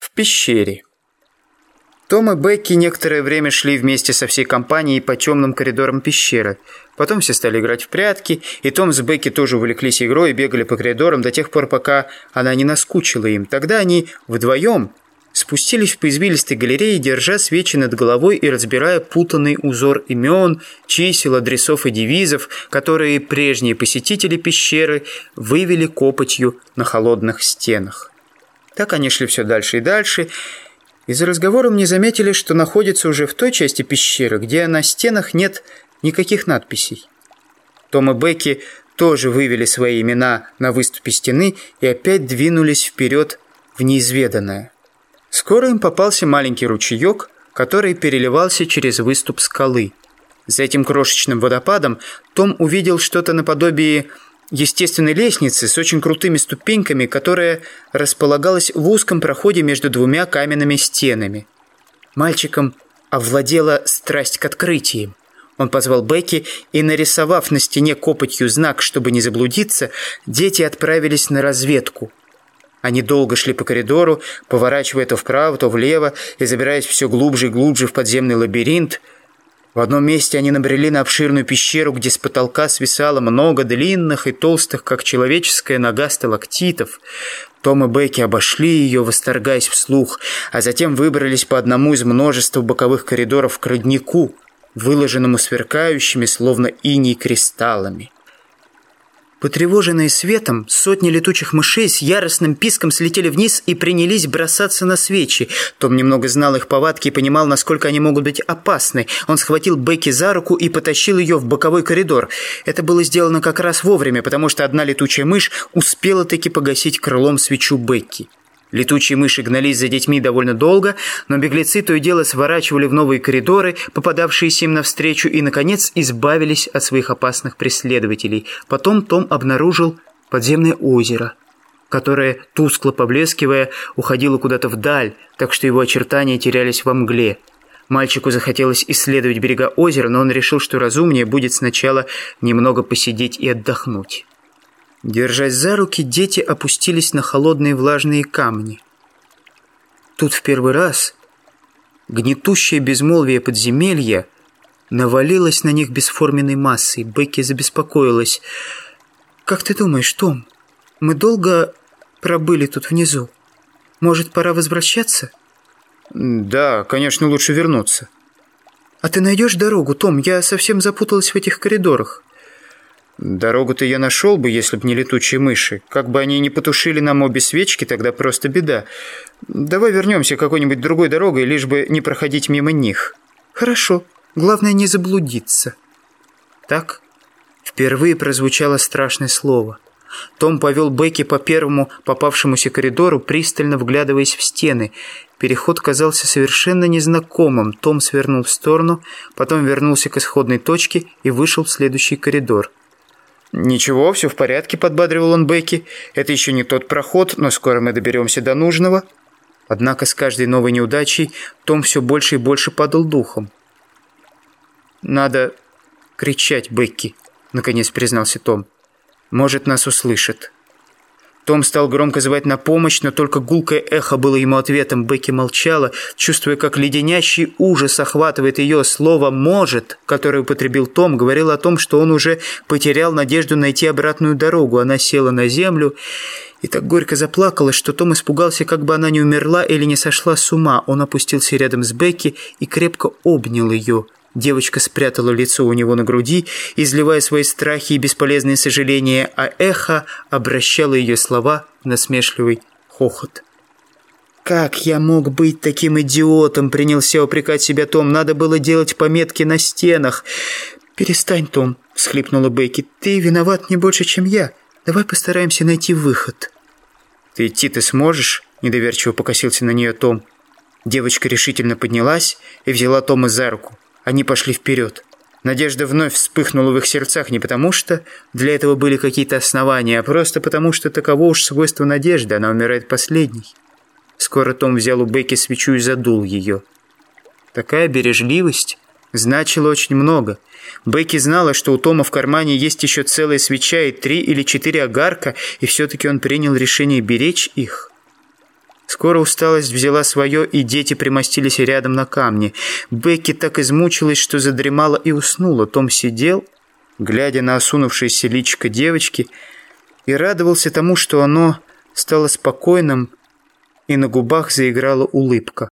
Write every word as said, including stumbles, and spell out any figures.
В пещере. Том и Бекки некоторое время шли вместе со всей компанией по темным коридорам пещеры. Потом все стали играть в прятки, и Том с Бекки тоже увлеклись игрой и бегали по коридорам до тех пор, пока она не наскучила им. Тогда они вдвоем спустились в извилистой галерее, держа свечи над головой и разбирая путанный узор имен, чисел, адресов и девизов, которые прежние посетители пещеры вывели копотью на холодных стенах. Так они шли все дальше и дальше, и за разговором не заметили, что находятся уже в той части пещеры, где на стенах нет никаких надписей. Том и Бекки тоже вывели свои имена на выступе стены и опять двинулись вперед в неизведанное. Скоро им попался маленький ручеек, который переливался через выступ скалы. За этим крошечным водопадом Том увидел что-то наподобие естественной лестницы с очень крутыми ступеньками, которая располагалась в узком проходе между двумя каменными стенами. Мальчиком овладела страсть к открытиям. Он позвал Бекки, и, нарисовав на стене копотью знак, чтобы не заблудиться, дети отправились на разведку. Они долго шли по коридору, поворачивая то вправо, то влево и забираясь все глубже и глубже в подземный лабиринт. В одном месте они набрели на обширную пещеру, где с потолка свисало много длинных и толстых, как человеческая нога, сталактитов. Том и Бекки обошли ее, восторгаясь вслух, а затем выбрались по одному из множества боковых коридоров к роднику, выложенному сверкающими, словно иней, кристаллами. Потревоженные светом, сотни летучих мышей с яростным писком слетели вниз и принялись бросаться на свечи. Том немного знал их повадки и понимал, насколько они могут быть опасны. Он схватил Бекки за руку и потащил ее в боковой коридор. Это было сделано как раз вовремя, потому что одна летучая мышь успела таки погасить крылом свечу Бекки. Летучие мыши гнались за детьми довольно долго, но беглецы то и дело сворачивали в новые коридоры, попадавшиеся им навстречу, и, наконец, избавились от своих опасных преследователей. Потом Том обнаружил подземное озеро, которое, тускло поблескивая, уходило куда-то вдаль, так что его очертания терялись во мгле. Мальчику захотелось исследовать берега озера, но он решил, что разумнее будет сначала немного посидеть и отдохнуть. Держась за руки, дети опустились на холодные влажные камни. Тут в первый раз гнетущее безмолвие подземелья навалилось на них бесформенной массой. Бекки забеспокоилась. «Как ты думаешь, Том, мы долго пробыли тут внизу? Может, пора возвращаться?» «Да, конечно, лучше вернуться». «А ты найдешь дорогу, Том? Я совсем запуталась в этих коридорах». «Дорогу-то я нашел бы, если б не летучие мыши. Как бы они ни потушили нам обе свечки, тогда просто беда. Давай вернемся какой-нибудь другой дорогой, лишь бы не проходить мимо них». «Хорошо. Главное, не заблудиться». Так впервые прозвучало страшное слово. Том повел Бекки по первому попавшемуся коридору, пристально вглядываясь в стены. Переход казался совершенно незнакомым. Том свернул в сторону, потом вернулся к исходной точке и вышел в следующий коридор. «Ничего, все в порядке», — подбадривал он Бекки. «Это еще не тот проход, но скоро мы доберемся до нужного». Однако с каждой новой неудачей Том все больше и больше падал духом. «Надо кричать, Бекки», — наконец признался Том. «Может, нас услышат». Том стал громко звать на помощь, но только гулкое эхо было ему ответом. Бекки молчала, чувствуя, как леденящий ужас охватывает ее. Слово «может», которое употребил Том, говорило о том, что он уже потерял надежду найти обратную дорогу. Она села на землю и так горько заплакала, что Том испугался, как бы она не умерла или не сошла с ума. Он опустился рядом с Бекки и крепко обнял ее. Девочка спрятала лицо у него на груди, изливая свои страхи и бесполезные сожаления, а эхо обращало ее слова в насмешливый хохот. «Как я мог быть таким идиотом?» — принялся упрекать себя Том. «Надо было делать пометки на стенах». «Перестань, Том», — всхлипнула Бекки. «Ты виноват не больше, чем я. Давай постараемся найти выход». «Ты идти ты сможешь?» — недоверчиво покосился на нее Том. Девочка решительно поднялась и взяла Тома за руку. Они пошли вперед. Надежда вновь вспыхнула в их сердцах не потому, что для этого были какие-то основания, а просто потому, что таково уж свойство надежды, она умирает последней. Скоро Том взял у Бекки свечу и задул ее. Такая бережливость значила очень много. Бекки знала, что у Тома в кармане есть еще целая свеча и три или четыре огарка, и все-таки он принял решение беречь их. Скоро усталость взяла свое, и дети примостились рядом на камне. Бекки так измучилась, что задремала и уснула. Том сидел, глядя на осунувшееся личико девочки, и радовался тому, что оно стало спокойным, и на губах заиграла улыбка.